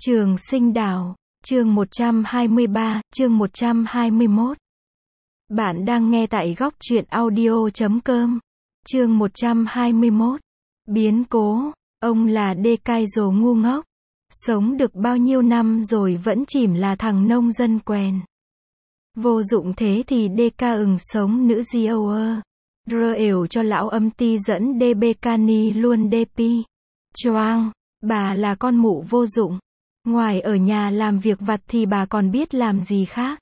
Trường Sinh Đảo, chương 123, chương 121. Bạn đang nghe tại góc truyện audio.com. Chương 121. Biến cố, ông là Decaizo ngu ngốc. Sống được bao nhiêu năm rồi vẫn chìm là thằng nông dân quèn. Vô dụng thế thì Deca sống nữ Gioer. Rơ ểu cho lão âm ti dẫn Debecani luôn Depi. Choang, bà là con mụ vô dụng. Ngoài ở nhà làm việc vặt thì bà còn biết làm gì khác.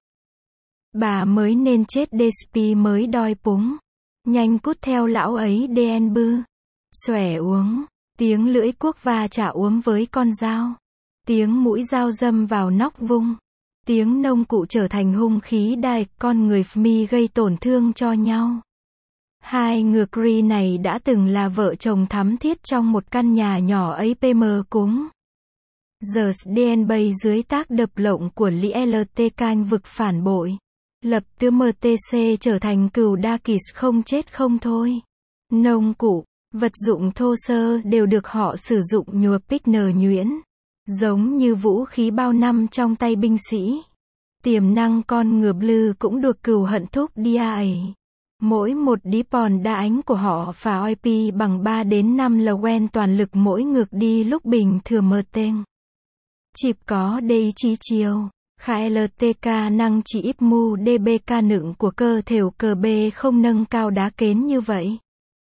Bà mới nên chết Despi mới đòi púng. Nhanh cút theo lão ấy đen bư. Xòe uống. Tiếng lưỡi cuốc va chả uống với con dao. Tiếng mũi dao dâm vào nóc vung. Tiếng nông cụ trở thành hung khí đại con người Fmi gây tổn thương cho nhau. Hai người Cree này đã từng là vợ chồng thắm thiết trong một căn nhà nhỏ ấy pm cúng. Giờ DN bay dưới tác đập lộng của LT canh vực phản bội. Lập tư MTC trở thành cừu đa kỳ không chết không thôi. Nông cụ, vật dụng thô sơ đều được họ sử dụng nhùa Pickner nhuyễn. Giống như vũ khí bao năm trong tay binh sĩ. Tiềm năng con ngựa Blue cũng được cừu hận thúc đi ấy. Mỗi một dipon đa ánh của họ phá OP bằng 3 đến 5 Lowen toàn lực mỗi ngược đi lúc bình thừa mờ tên. Chịp có đầy chí chiều. Khả LTK năng chỉ íp mu DBK nựng của cơ thểu cờ B không nâng cao đá kến như vậy.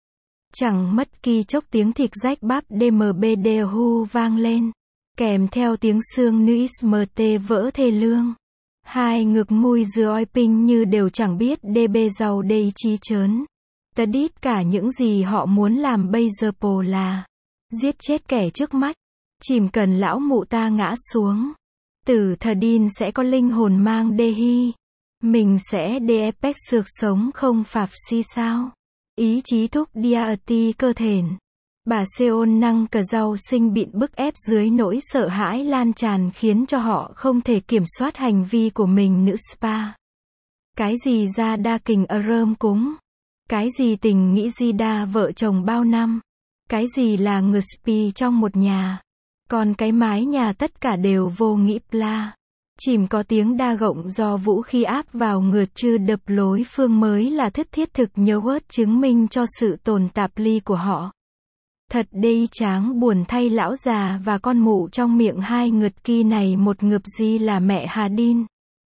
Chẳng mất kỳ chốc tiếng thịt rách bắp DMBD hu vang lên. Kèm theo tiếng xương nữ SMT vỡ thê lương. Hai ngực mùi dừa oi pinh như đều chẳng biết DB giàu đầy chi chớn. Tất đít cả những gì họ muốn làm bây giờ pồ là giết chết kẻ trước mắt. Chìm cần lão mụ ta ngã xuống. Tử thờ đin sẽ có linh hồn mang đê hi. Mình sẽ đê epec sược sống không phạp si sao. Ý chí thúc diati cơ thền. Bà Seol năng cờ rau sinh bị bức ép dưới nỗi sợ hãi lan tràn khiến cho họ không thể kiểm soát hành vi của mình nữ spa. Cái gì ra đa kình ở rơm cúng. Cái gì tình nghĩ di đa vợ chồng bao năm. Cái gì là ngờ spi trong một nhà. Còn cái mái nhà tất cả đều vô nghĩ pla. Chìm có tiếng đa gộng do vũ khí áp vào ngược chư đập lối phương mới là thất thiết thực nhớ ớt chứng minh cho sự tồn tạp ly của họ. Thật đây tráng buồn thay lão già và con mụ trong miệng hai ngực kỳ này một ngực gì là mẹ Hà Đin.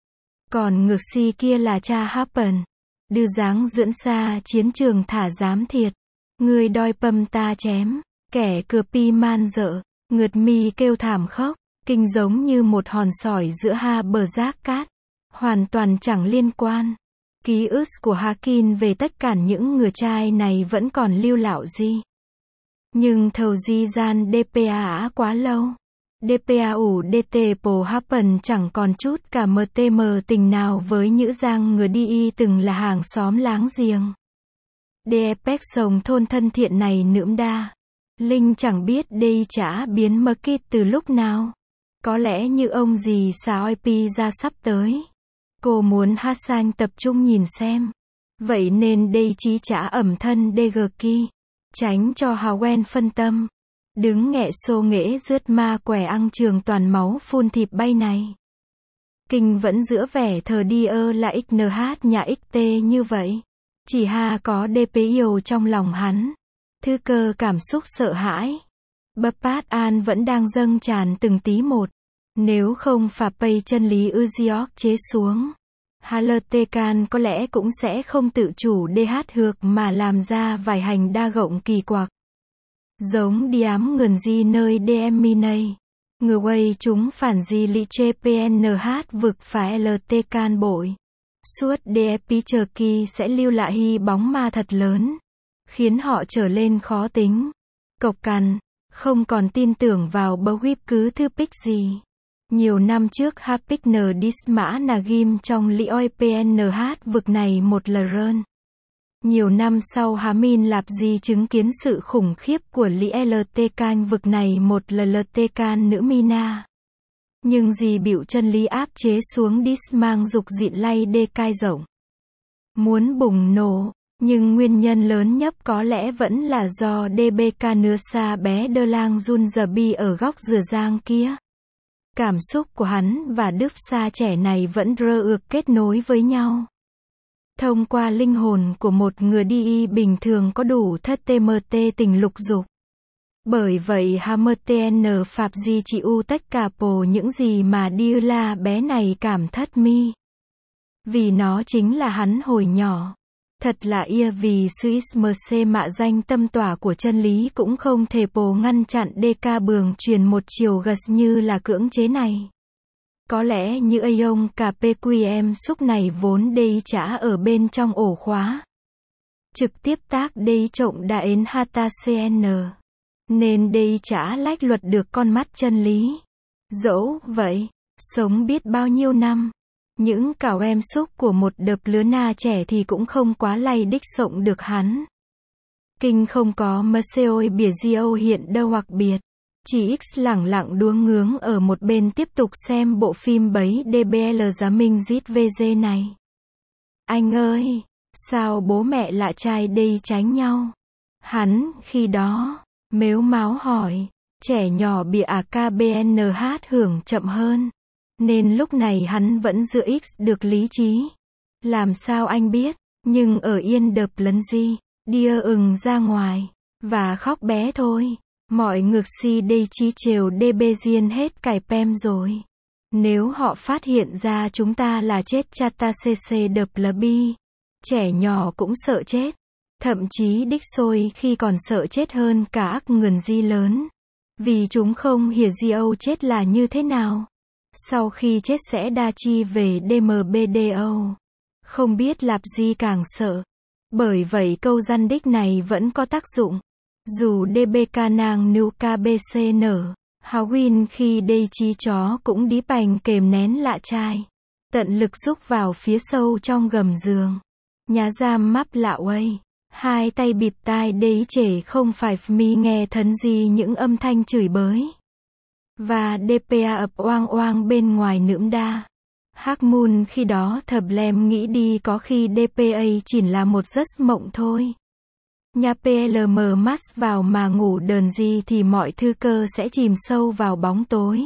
Còn ngực si kia là cha Happen. Đưa dáng dưỡng xa chiến trường thả giám thiệt. Người đòi pâm ta chém. Kẻ cừa pi man dợ. Ngượt mi kêu thảm khóc, kinh giống như một hòn sỏi giữa ha bờ giác cát. Hoàn toàn chẳng liên quan. Ký ức của Hakin về tất cả những người trai này vẫn còn lưu lạo gì. Nhưng thầu di gian DPA quá lâu. DPA ủ DT Pồ Happen chẳng còn chút cả MTM tình nào với những giang người đi từng là hàng xóm láng giềng. DPEC sống thôn thân thiện này nưỡng đa. Linh chẳng biết đây chả biến Market từ lúc nào. Có lẽ như ông gì xà OP ra sắp tới. Cô muốn Hassan tập trung nhìn xem. Vậy nên đây chí chả ẩm thân DGK. Tránh cho Hawen phân tâm. Đứng nghẹ xô nghễ rướt ma quẻ ăn trường toàn máu phun thịt bay này. Kinh vẫn giữa vẻ thờ đi là XNH nhà XT như vậy. Chỉ ha có DPIO trong lòng hắn. Thư cơ cảm xúc sợ hãi. Bappat An vẫn đang dâng tràn từng tí một. Nếu không phà pay chân lý Uziok chế xuống. Haltekan có lẽ cũng sẽ không tự chủ DH hược mà làm ra vài hành đa gộng kỳ quặc. Giống điám ngườn di nơi DMI. Ngừa quay chúng phản di lị chê PNH vực phá LTkan bội. Suốt DFP chờ kỳ sẽ lưu lại hy bóng ma thật lớn. Khiến họ trở lên khó tính. Cộc cằn, không còn tin tưởng vào Bawip cứ thư pick gì. Nhiều năm trước Hapickner Dismã Nagim trong Lioi PNH vực này một lần. Nhiều năm sau Hamin Lạp Di chứng kiến sự khủng khiếp của LT canh vực này một LT can nữ Mina. Nhưng gì biểu chân lý áp chế xuống Dismang dục dịn lay đê cai rộng. Muốn bùng nổ. Nhưng nguyên nhân lớn nhất có lẽ vẫn là do DBK nưa xa bé đơ lang run giờ bi ở góc rửa giang kia. Cảm xúc của hắn và Đức Sa trẻ này vẫn rơ ược kết nối với nhau. Thông qua linh hồn của một người đi bình thường có đủ thất TMT tình lục dục. Bởi vậy HMTN Phạm Di Chị U tất cả bồ những gì mà Điêu La bé này cảm thất mi. Vì nó chính là hắn hồi nhỏ. Thật là ia vì sư XMC mạ danh tâm tỏa của chân lý cũng không thể bồ ngăn chặn DK bường truyền một chiều gật như là cưỡng chế này. Có lẽ như Ayon KPQM xúc này vốn đây chả ở bên trong ổ khóa. Trực tiếp tác đây trộn đã ến Hata CN. Nên đây chả lách luật được con mắt chân lý. Dẫu vậy, sống biết bao nhiêu năm. Những cảo em xúc của một đợp lứa na trẻ thì cũng không quá lay đích sộng được hắn. Kinh không có mơ ôi bìa diêu hiện đâu hoặc biệt. Chỉ X lẳng lặng đua ngướng ở một bên tiếp tục xem bộ phim bấy DBL giá minh giết VG này. Anh ơi, sao bố mẹ lạ trai đây tránh nhau? Hắn, khi đó, mếu máo hỏi, trẻ nhỏ bị AKBNH hưởng chậm hơn. Nên lúc này hắn vẫn giữ X được lý trí. Làm sao anh biết, nhưng ở yên đợp lấn gì, đia ra ngoài, và khóc bé thôi. Mọi ngược si đây chi trều DB diên hết cải pem rồi. Nếu họ phát hiện ra chúng ta là chết chata cc đợp là bi. Trẻ nhỏ cũng sợ chết. Thậm chí đích xôi khi còn sợ chết hơn cả ác ngườn di lớn. Vì chúng không hiểu di âu chết là như thế nào. Sau khi chết sẽ đa chi về DMBDO. Không biết lạp gì càng sợ. Bởi vậy câu răn đích này vẫn có tác dụng. Dù DBK nàng nu KBCN, Hawin khi đây chi chó cũng đi bành kềm nén lạ trai. Tận lực xúc vào phía sâu trong gầm giường. Nhà giam mắp lạ uây. Hai tay bịp tai đấy trẻ không phải mi nghe thấn gì những âm thanh chửi bới. Và DPA ập oang oang bên ngoài nưỡng đa. Hắc Moon khi đó thập lem nghĩ đi có khi DPA chỉ là một giấc mộng thôi. Nhà PLM mắt vào mà ngủ đờn gì thì mọi thư cơ sẽ chìm sâu vào bóng tối.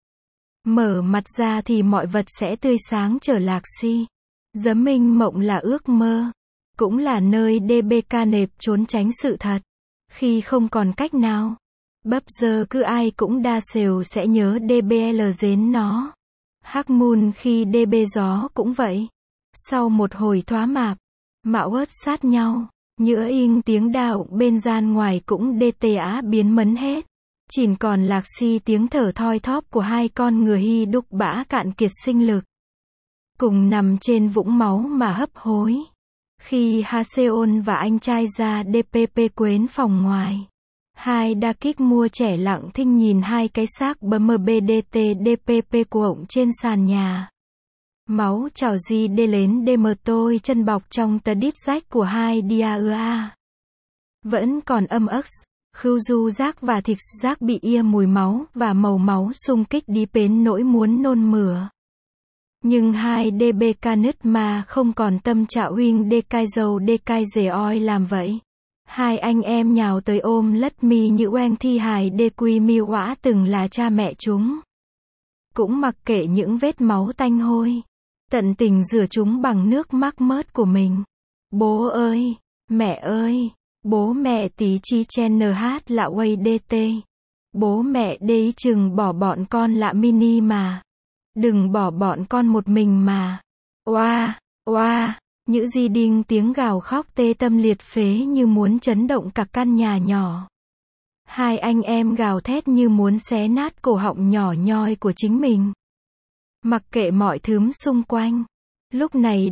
Mở mặt ra thì mọi vật sẽ tươi sáng trở lạc si. Giấc minh mộng là ước mơ. Cũng là nơi DBK nệp trốn tránh sự thật. Khi không còn cách nào. Bấp giờ cứ ai cũng đa xều sẽ nhớ DBL dến nó. Hắc Moon khi DB gió cũng vậy. Sau một hồi thoá mạp, mạo ớt sát nhau. Nhỡ in tiếng đạo bên gian ngoài cũng DTA biến mấn hết. Chỉ còn lạc si tiếng thở thoi thóp của hai con người hy đúc bã cạn kiệt sinh lực. Cùng nằm trên vũng máu mà hấp hối. Khi Haseon và anh trai ra DPP quến phòng ngoài. Hai đa kích mua trẻ lặng thinh nhìn hai cái xác BMBDT DPP của ổng trên sàn nhà. Máu trào di đê lên đê mờ tôi chân bọc trong tờ đít rách của hai DIA. Vẫn còn âm ức, khưu du rác và thịt rác bị ia mùi máu và màu máu xung kích đi bến nỗi muốn nôn mửa. Nhưng hai DBK nứt mà không còn tâm trạng huynh DK dầu DK dề oi làm vậy. Hai anh em nhào tới ôm lất mi như oen thi hài DQ mi quả từng là cha mẹ chúng. Cũng mặc kệ những vết máu tanh hôi. Tận tình rửa chúng bằng nước mắc mớt của mình. Bố ơi, mẹ ơi, bố mẹ tí chi chen NH lạ quay DT. Bố mẹ đấy chừng bỏ bọn con lạ mini mà. Đừng bỏ bọn con một mình mà. Oa, oa, những di đinh tiếng gào khóc tê tâm liệt phế như muốn chấn động cả căn nhà nhỏ. Hai anh em gào thét như muốn xé nát cổ họng nhỏ nhoi của chính mình. Mặc kệ mọi thứ xung quanh. Lúc này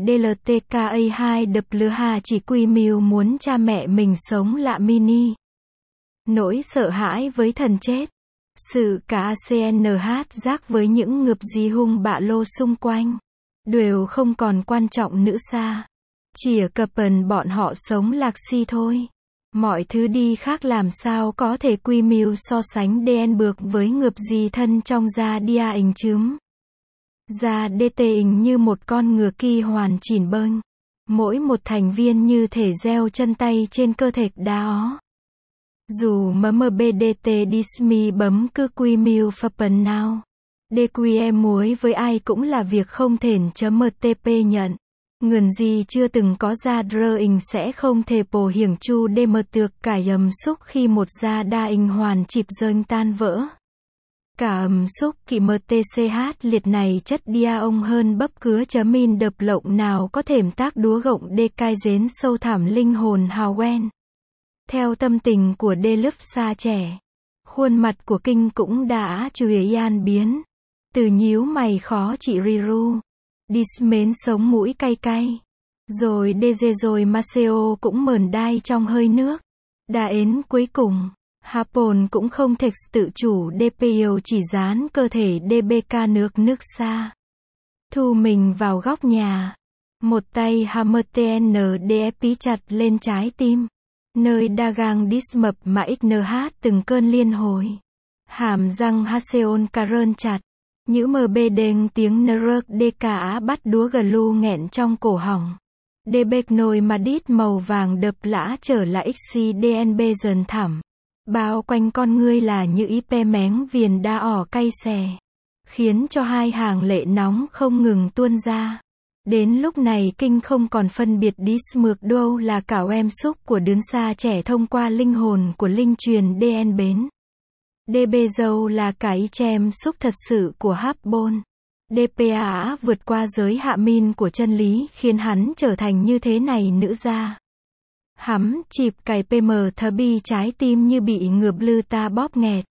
DLTKA2W chỉ quy mưu muốn cha mẹ mình sống lạ mini. Nỗi sợ hãi với thần chết. Sự cả CNH giác với những ngược di hung bạ lô xung quanh. Đều không còn quan trọng nữa xa. Chỉ cập bần bọn họ sống lạc si thôi. Mọi thứ đi khác làm sao có thể quy mưu so sánh DN bược với ngược di thân trong da dia hình chướm. Da DT hình như một con ngựa kỳ hoàn chỉn bênh. Mỗi một thành viên như thể gieo chân tay trên cơ thể đó. Dù MMBDT Dismi bấm cứ quy mưu phập nào. DQE muối với ai cũng là việc không thền.mtp nhận. Ngườn gì chưa từng có ra drawing sẽ không thể bổ hiển chu đêm tược cả ầm xúc khi một ra đa hình hoàn chịp dơn tan vỡ. Cả ầm xúc kỵ mtch liệt này chất dia ông hơn bấp cứa chấm in đập lộng nào có thềm tác đúa gộng đê cai dến sâu thẳm linh hồn hào quen. Theo tâm tình của đê lướp xa trẻ, khuôn mặt của kinh cũng đã chùi an biến. Từ nhíu mày khó chị Riru. Đi mến sống mũi cay cay. Rồi DG rồi Maceo cũng mờn đai trong hơi nước. Đà ến cuối cùng. Hapon cũng không thể tự chủ DPO chỉ dán cơ thể DBK nước xa. Thu mình vào góc nhà. Một tay HMTN DFP chặt lên trái tim. Nơi đa gang dismập mà XNH từng cơn liên hồi. Hàm răng Haseon Karen chặt. Nhữ MB đênh tiếng nrk DKA bắt đúa glu nghẹn trong cổ họng. DBK nồi mà đít màu vàng đập lã trở lại XCDNB dần thẳm. Bao quanh con ngươi là như IP méng viền đa ỏ cay xè. Khiến cho hai hàng lệ nóng không ngừng tuôn ra. Đến lúc này kinh không còn phân biệt dismược đâu là cả em xúc của đứa xa trẻ thông qua linh hồn của linh truyền DN bến. DB dâu là cả ý chem xúc thật sự của Hapon. DPA vượt qua giới hạ min của chân lý khiến hắn trở thành như thế này nữ ra. Hắm chịp cày PM thờ bi trái tim như bị ngừa lư ta bóp nghẹt.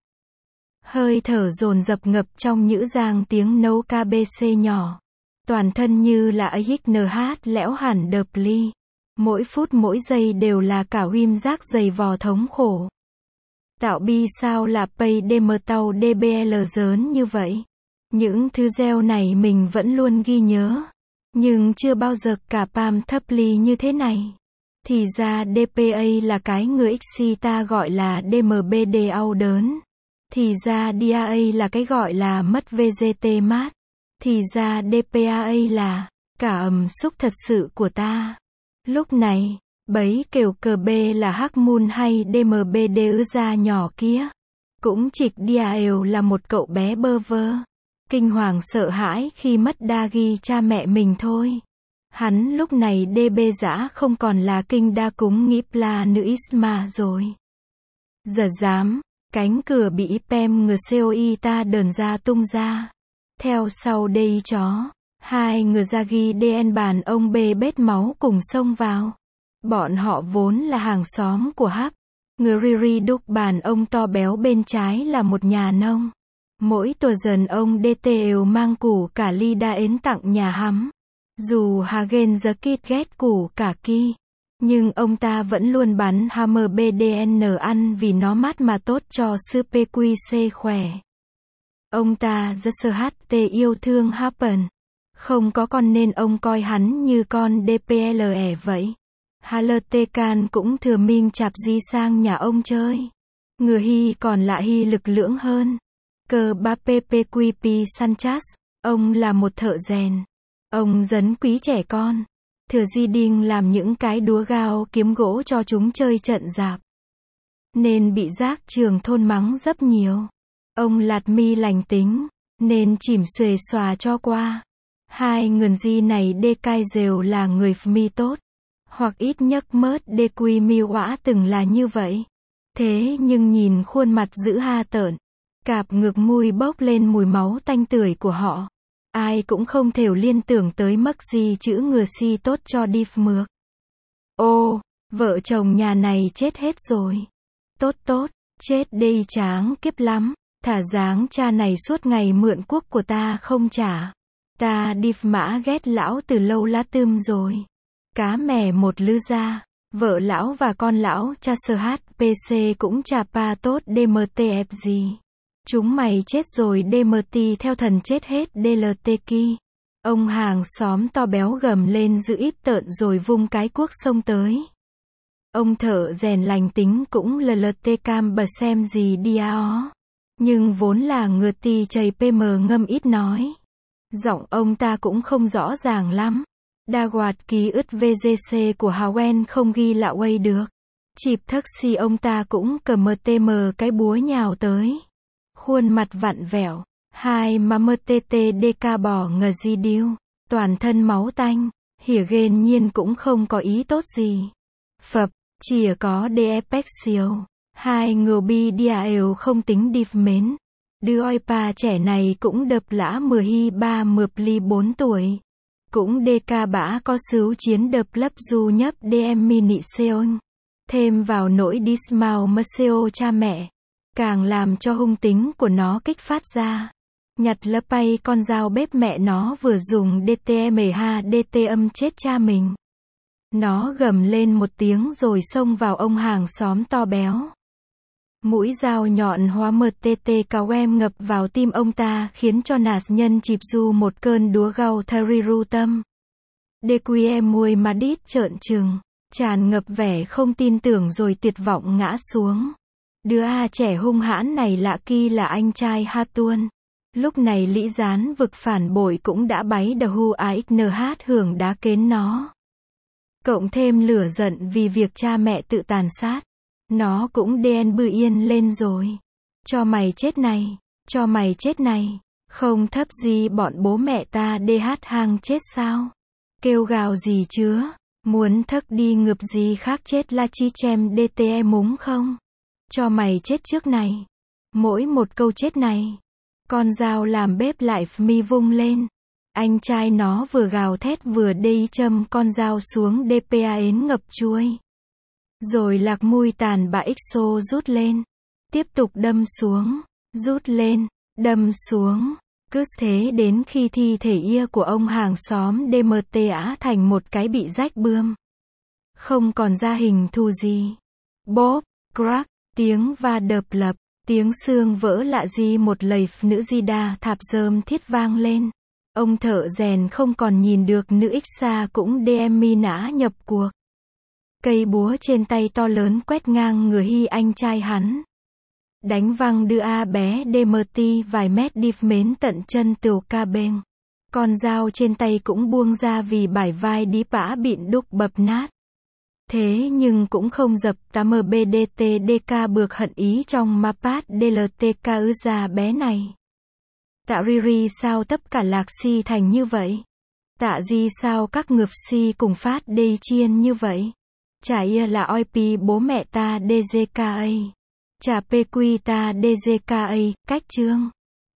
Hơi thở dồn dập ngập trong nhữ giang tiếng nấu KBC nhỏ. Toàn thân như là AXNH lẽo hẳn đợp ly. Mỗi phút mỗi giây đều là cả huyêm giác dày vò thống khổ. Tạo bi sao là pay DM tàu DBL dớn như vậy. Những thứ gieo này mình vẫn luôn ghi nhớ. Nhưng chưa bao giờ cả Pam thấp ly như thế này. Thì ra DPA là cái người XC ta gọi là DMBD au đớn. Thì ra DAA là cái gọi là mất VGT mát. Thì ra DPAA là cả ẩm xúc thật sự của ta. Lúc này, bấy kêu cờ B là Hắc Moon hay DMBD ra nhỏ kia. Cũng trịch Diael là một cậu bé bơ vơ. Kinh hoàng sợ hãi khi mất Dagi cha mẹ mình thôi. Hắn lúc này DB dã không còn là kinh đa cúng nghĩ là nữ Isma rồi. Giờ dám, cánh cửa bị Pem ngừa COI ta đờn ra tung ra. Theo sau đây chó, hai người ra ghi DN bàn ông bê bết máu cùng xông vào. Bọn họ vốn là hàng xóm của Hap. Người Riri đúc bàn ông to béo bên trái là một nhà nông. Mỗi tuần dần ông DTL mang củ cả ly đa ến tặng nhà hắm. Dù Hagen the Kid ghét củ cả ki. Nhưng ông ta vẫn luôn bắn HMBDN ăn vì nó mát mà tốt cho sư PQC khỏe. Ông ta rất sơ HT yêu thương Happen. Không có con nên ông coi hắn như con DPLE vậy. Haltecan cũng thừa minh chạp di sang nhà ông chơi. Người Hy còn lại Hy lực lưỡng hơn. Cờ ba PPQP Sanchez. Ông là một thợ rèn. Ông dấn quý trẻ con. Thừa di đinh làm những cái đúa gao kiếm gỗ cho chúng chơi trận dạp. Nên bị giác trường thôn mắng rất nhiều. Ông lạt mi lành tính. Nên chìm xuề xòa cho qua. Hai người di này đê cai đều là người mi tốt. Hoặc ít nhất mớt đê quy mi quả từng là như vậy. Thế nhưng nhìn khuôn mặt dữ ha tợn. Cạp ngược mùi bốc lên mùi máu tanh tưởi của họ. Ai cũng không thể liên tưởng tới mất gì chữ ngừa si tốt cho đi mược. Ô, vợ chồng nhà này chết hết rồi. Tốt, chết đi tráng kiếp lắm. Thả dáng cha này suốt ngày mượn quốc của ta không trả. Ta đi mã ghét lão từ lâu lá tươm rồi. Cá mè một lư ra. Vợ lão và con lão cha sơ HPC cũng chả pa tốt DMTF gì. Chúng mày chết rồi DMT theo thần chết hết DLT ki. Ông hàng xóm to béo gầm lên giữ ít tợn rồi vung cái cuốc xông tới. Ông thợ rèn lành tính cũng LLT cam bờ xem gì đi ó. Nhưng vốn là ngừa ti chầy PM ngâm ít nói. Giọng ông ta cũng không rõ ràng lắm. Đa quạt ký ức VGC của Howen không ghi lạ quay được. Chịp taxi ông ta cũng cầm MTM cái búa nhào tới. Khuôn mặt vặn vẹo. Hai mà MTTDK bỏ ngờ gì điêu. Toàn thân máu tanh. Hỉa ghên nhiên cũng không có ý tốt gì. Phập, chỉ có DFX siêu. Hai ngờ bi diael không tính điệp mến. Đứa oi pa trẻ này cũng đập lã mười hi ba mượp ly 4 tuổi. Cũng DK bã có sứ chiến đập lấp du nhấp DM mini seon. Thêm vào nỗi dismount Maceo cha mẹ. Càng làm cho hung tính của nó kích phát ra. Nhặt lấp bay con dao bếp mẹ nó vừa dùng DT âm chết cha mình. Nó gầm lên một tiếng rồi xông vào ông hàng xóm to béo. Mũi dao nhọn hóa MTT cáo em ngập vào tim ông ta khiến cho nạt nhân chịp du một cơn đúa gau thariru tâm. DQM mùi mà đít trợn trừng, tràn ngập vẻ không tin tưởng rồi tuyệt vọng ngã xuống. Đứa trẻ hung hãn này lạ kỳ là anh trai Hatuan. Lúc này Lý Gián vực phản bội cũng đã báy đờ hu AXNH hưởng đá kến nó. Cộng thêm lửa giận vì việc cha mẹ tự tàn sát. Nó cũng đen bư yên lên rồi. Cho mày chết này, cho mày chết này. Không thấp gì bọn bố mẹ ta DH hang chết sao? Kêu gào gì chứa? Muốn thấc đi ngược gì khác chết la chi chem DTE múng không? Cho mày chết trước này. Mỗi một câu chết này. Con dao làm bếp lại mi vung lên. Anh trai nó vừa gào thét vừa đi châm con dao xuống DPA ến ngập chuôi. Rồi lạc mùi tàn bà XO rút lên. Tiếp tục đâm xuống. Rút lên. Đâm xuống. Cứ thế đến khi thi thể ia của ông hàng xóm DMTA thành một cái bị rách bươm. Không còn ra hình thù gì. Bóp, crack, tiếng va đập lập, tiếng xương vỡ lạ gì một lầy nữ di đa thạp dơm thiết vang lên. Ông thợ rèn không còn nhìn được nữ Xa cũng DMI nã nhập cuộc. Cây búa trên tay to lớn quét ngang người hi anh trai hắn. Đánh văng đưa bé DMT vài mét đi mến tận chân tều ca bên. Con dao trên tay cũng buông ra vì bải vai đi bã bịn đúc bập nát. Thế nhưng cũng không dập tà MBDTDK bược hận ý trong Mapat DLTK ư già bé này. Tạ Riri sao tất cả lạc si thành như vậy? Tạ gì sao các ngược si cùng phát đê chiên như vậy? Chả ia là oi pi bố mẹ ta DGKA. Chả PQ ta DGKA, cách chương.